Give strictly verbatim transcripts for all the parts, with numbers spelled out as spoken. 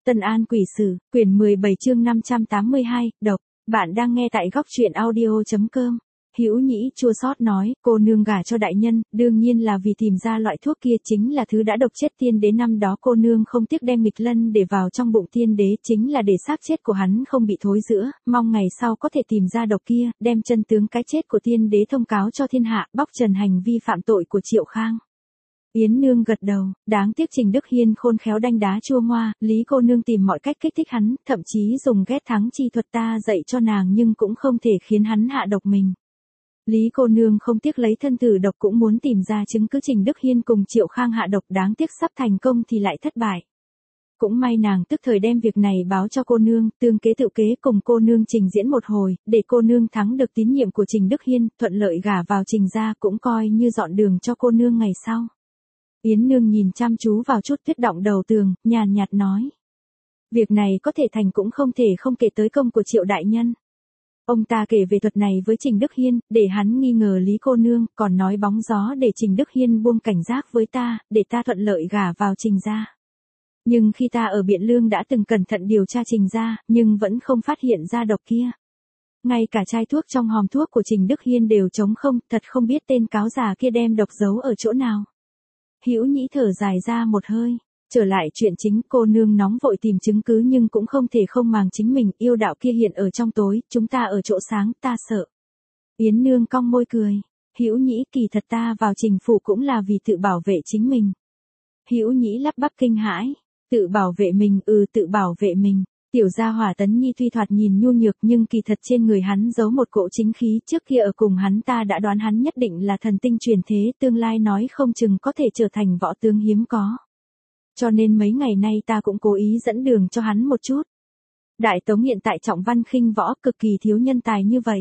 Tân An Quỷ Sử, quyển mười bảy chương năm trăm tám mươi hai, độc. Bạn đang nghe tại góc truyện audio chấm com. Hữu Nhĩ chua xót nói, cô nương gả cho đại nhân, đương nhiên là vì tìm ra loại thuốc kia chính là thứ đã độc chết tiên đế năm đó, cô nương không tiếc đem nghịch lân để vào trong bụng tiên đế, chính là để xác chết của hắn không bị thối rữa, mong ngày sau có thể tìm ra độc kia, đem chân tướng cái chết của tiên đế thông cáo cho thiên hạ, bóc trần hành vi phạm tội của Triệu Khang. Yến Nương gật đầu, đáng tiếc Trình Đức Hiên khôn khéo đanh đá chua ngoa, Lý cô nương tìm mọi cách kích thích hắn, thậm chí dùng ghét thắng chi thuật ta dạy cho nàng nhưng cũng không thể khiến hắn hạ độc mình. Lý cô nương không tiếc lấy thân tử độc cũng muốn tìm ra chứng cứ Trình Đức Hiên cùng Triệu Khang hạ độc, đáng tiếc sắp thành công thì lại thất bại. Cũng may nàng tức thời đem việc này báo cho cô nương, tương kế tự kế cùng cô nương trình diễn một hồi, để cô nương thắng được tín nhiệm của Trình Đức Hiên, thuận lợi gả vào Trình gia, cũng coi như dọn đường cho cô nương ngày sau. Yến Nương nhìn chăm chú vào chút tuyết động đầu tường, nhàn nhạt nói. Việc này có thể thành cũng không thể không kể tới công của Triệu đại nhân. Ông ta kể về thuật này với Trình Đức Hiên, để hắn nghi ngờ Lý cô nương, còn nói bóng gió để Trình Đức Hiên buông cảnh giác với ta, để ta thuận lợi gả vào Trình gia. Nhưng khi ta ở Biện Lương đã từng cẩn thận điều tra Trình gia, nhưng vẫn không phát hiện ra độc kia. Ngay cả chai thuốc trong hòm thuốc của Trình Đức Hiên đều trống không, thật không biết tên cáo già kia đem độc giấu ở chỗ nào. Hữu Nhĩ thở dài ra một hơi, trở lại chuyện chính, cô nương nóng vội tìm chứng cứ nhưng cũng không thể không màng chính mình, yêu đạo kia hiện ở trong tối, chúng ta ở chỗ sáng, ta sợ. Yến Nương cong môi cười, Hữu Nhĩ kỳ thật ta vào Trình phủ cũng là vì tự bảo vệ chính mình. Hữu Nhĩ lắp bắp kinh hãi, tự bảo vệ mình, ừ tự bảo vệ mình. Tiểu gia hỏa Tấn Nhi tuy thoạt nhìn nhu nhược nhưng kỳ thật trên người hắn giấu một cỗ chính khí, trước kia ở cùng hắn ta đã đoán hắn nhất định là thần tinh truyền thế, tương lai nói không chừng có thể trở thành võ tướng hiếm có. Cho nên mấy ngày nay ta cũng cố ý dẫn đường cho hắn một chút. Đại Tống hiện tại trọng văn khinh võ, cực kỳ thiếu nhân tài như vậy.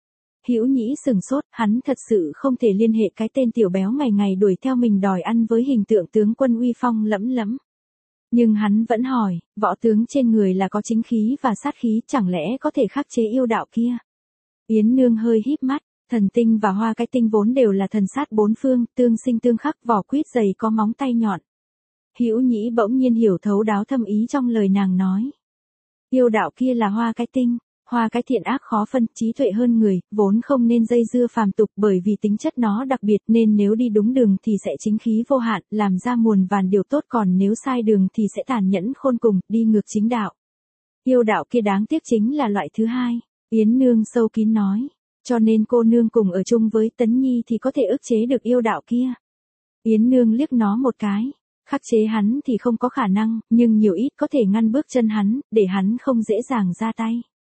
Hữu Nhĩ sừng sốt, hắn thật sự không thể liên hệ cái tên tiểu béo ngày ngày đuổi theo mình đòi ăn với hình tượng tướng quân uy phong lẫm lẫm. Nhưng hắn vẫn hỏi, võ tướng trên người là có chính khí và sát khí, chẳng lẽ có thể khắc chế yêu đạo kia? Yến Nương hơi híp mắt, thần tinh và hoa cái tinh vốn đều là thần sát bốn phương, tương sinh tương khắc, vỏ quýt dày có móng tay nhọn. Hữu Nhĩ bỗng nhiên hiểu thấu đáo thâm ý trong lời nàng nói. Yêu đạo kia là hoa cái tinh, hoa cái thiện ác khó phân, trí tuệ hơn người, vốn không nên dây dưa phàm tục, bởi vì tính chất nó đặc biệt nên nếu đi đúng đường thì sẽ chính khí vô hạn, làm ra muôn vàn điều tốt, còn nếu sai đường thì sẽ tàn nhẫn khôn cùng, đi ngược chính đạo. Yêu đạo kia đáng tiếc chính là loại thứ hai, Yến Nương sâu kín nói, cho nên cô nương cùng ở chung với Tấn Nhi thì có thể ức chế được yêu đạo kia. Yến Nương liếc nó một cái. Khắc chế hắn thì không có khả năng, nhưng nhiều ít có thể ngăn bước chân hắn, để hắn không dễ dàng ra tay.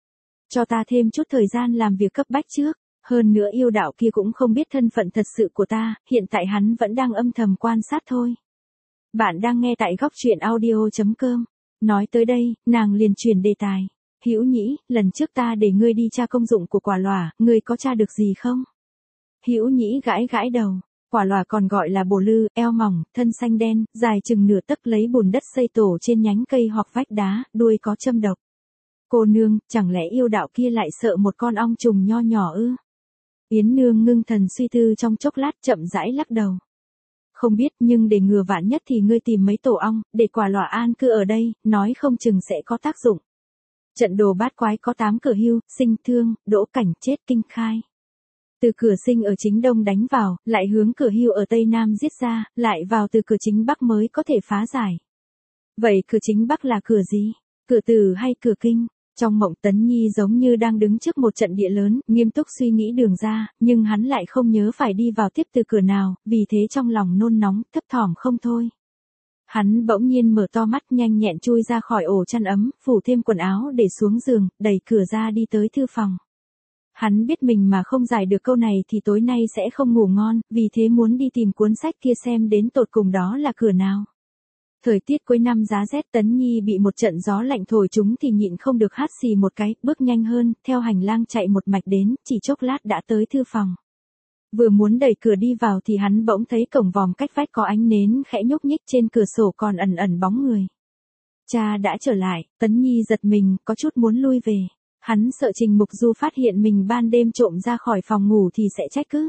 Cho ta thêm chút thời gian làm việc cấp bách trước, hơn nữa yêu đạo kia cũng không biết thân phận thật sự của ta, hiện tại hắn vẫn đang âm thầm quan sát thôi. Bạn đang nghe tại góc truyện audio chấm com. Nói tới đây, nàng liền chuyển đề tài. Hữu Nhĩ, lần trước ta để ngươi đi tra công dụng của quả lòa, ngươi có tra được gì không? Hữu Nhĩ gãi gãi đầu. Quả lòa còn gọi là bồ lư, eo mỏng, thân xanh đen, dài chừng nửa tấc, lấy bùn đất xây tổ trên nhánh cây hoặc vách đá, đuôi có châm độc. Cô nương, chẳng lẽ yêu đạo kia lại sợ một con ong trùng nho nhỏ ư? Yến Nương ngưng thần suy tư trong chốc lát, chậm rãi lắc đầu. Không biết, nhưng để ngừa vạn nhất thì ngươi tìm mấy tổ ong, để quả lòa an cư ở đây, nói không chừng sẽ có tác dụng. Trận đồ bát quái có tám cửa hưu, sinh, thương, đỗ, cảnh, chết, kinh, khai. Từ cửa sinh ở chính đông đánh vào, lại hướng cửa hưu ở tây nam giết ra, lại vào từ cửa chính bắc mới có thể phá giải. Vậy cửa chính bắc là cửa gì? Cửa tử hay cửa kinh? Trong mộng Tấn Nhi giống như đang đứng trước một trận địa lớn, nghiêm túc suy nghĩ đường ra, nhưng hắn lại không nhớ phải đi vào tiếp từ cửa nào, vì thế trong lòng nôn nóng, thấp thỏm không thôi. Hắn bỗng nhiên mở to mắt, nhanh nhẹn chui ra khỏi ổ chăn ấm, phủ thêm quần áo để xuống giường, đẩy cửa ra đi tới thư phòng. Hắn biết mình mà không giải được câu này thì tối nay sẽ không ngủ ngon, vì thế muốn đi tìm cuốn sách kia xem đến tột cùng đó là cửa nào. Thời tiết cuối năm giá rét, Tấn Nhi bị một trận gió lạnh thổi chúng thì nhịn không được hắt xì một cái, bước nhanh hơn, theo hành lang chạy một mạch đến, chỉ chốc lát đã tới thư phòng. Vừa muốn đẩy cửa đi vào thì hắn bỗng thấy cổng vòm cách vách có ánh nến khẽ nhúc nhích, trên cửa sổ còn ẩn ẩn bóng người. Cha đã trở lại, Tấn Nhi giật mình, có chút muốn lui về. Hắn sợ Trình Mục Du phát hiện mình ban đêm trộm ra khỏi phòng ngủ thì sẽ trách cứ.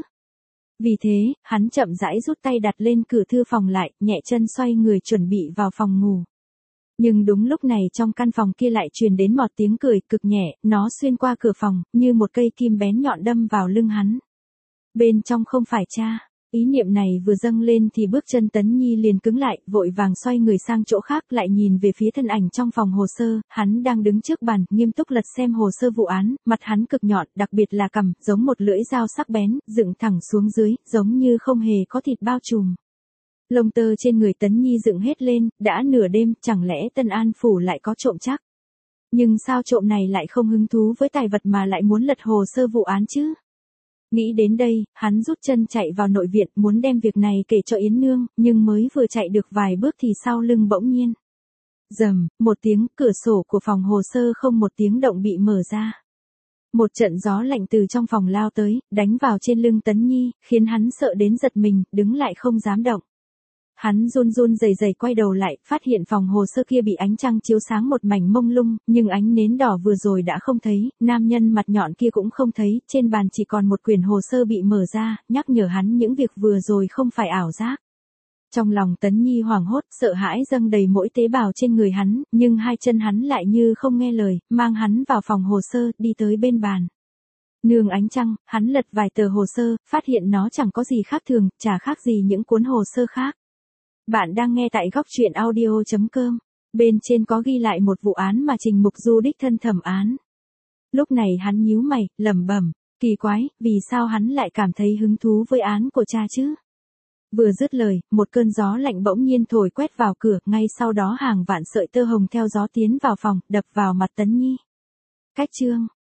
Vì thế, hắn chậm rãi rút tay đặt lên cửa thư phòng lại, nhẹ chân xoay người chuẩn bị vào phòng ngủ. Nhưng đúng lúc này trong căn phòng kia lại truyền đến một tiếng cười cực nhẹ, nó xuyên qua cửa phòng, như một cây kim bén nhọn đâm vào lưng hắn. Bên trong không phải cha. Ý niệm này vừa dâng lên thì bước chân Tấn Nhi liền cứng lại, vội vàng xoay người sang chỗ khác lại nhìn về phía thân ảnh trong phòng hồ sơ, hắn đang đứng trước bàn, nghiêm túc lật xem hồ sơ vụ án, mặt hắn cực nhọn, đặc biệt là cằm, giống một lưỡi dao sắc bén, dựng thẳng xuống dưới, giống như không hề có thịt bao trùm. Lông tơ trên người Tấn Nhi dựng hết lên, đã nửa đêm, chẳng lẽ Tân An Phủ lại có trộm chắc? Nhưng sao trộm này lại không hứng thú với tài vật mà lại muốn lật hồ sơ vụ án chứ? Nghĩ đến đây, hắn rút chân chạy vào nội viện muốn đem việc này kể cho Yến Nương, nhưng mới vừa chạy được vài bước thì sau lưng bỗng nhiên. Rầm, một tiếng, cửa sổ của phòng hồ sơ không một tiếng động bị mở ra. Một trận gió lạnh từ trong phòng lao tới, đánh vào trên lưng Tấn Nhi, khiến hắn sợ đến giật mình, đứng lại không dám động. Hắn run run rẩy rẩy quay đầu lại, phát hiện phòng hồ sơ kia bị ánh trăng chiếu sáng một mảnh mông lung, nhưng ánh nến đỏ vừa rồi đã không thấy, nam nhân mặt nhọn kia cũng không thấy, trên bàn chỉ còn một quyển hồ sơ bị mở ra, nhắc nhở hắn những việc vừa rồi không phải ảo giác. Trong lòng Tấn Nhi hoảng hốt, sợ hãi dâng đầy mỗi tế bào trên người hắn, nhưng hai chân hắn lại như không nghe lời, mang hắn vào phòng hồ sơ, đi tới bên bàn. Nương ánh trăng, hắn lật vài tờ hồ sơ, phát hiện nó chẳng có gì khác thường, chả khác gì những cuốn hồ sơ khác. Bạn đang nghe tại góc truyện audio chấm com. Bên trên có ghi lại một vụ án mà Trình Mục Du đích thân thẩm án. Lúc này hắn nhíu mày, lẩm bẩm, kỳ quái, vì sao hắn lại cảm thấy hứng thú với án của cha chứ? Vừa dứt lời, một cơn gió lạnh bỗng nhiên thổi quét vào cửa, ngay sau đó hàng vạn sợi tơ hồng theo gió tiến vào phòng, đập vào mặt Tấn Nhi. Cách chương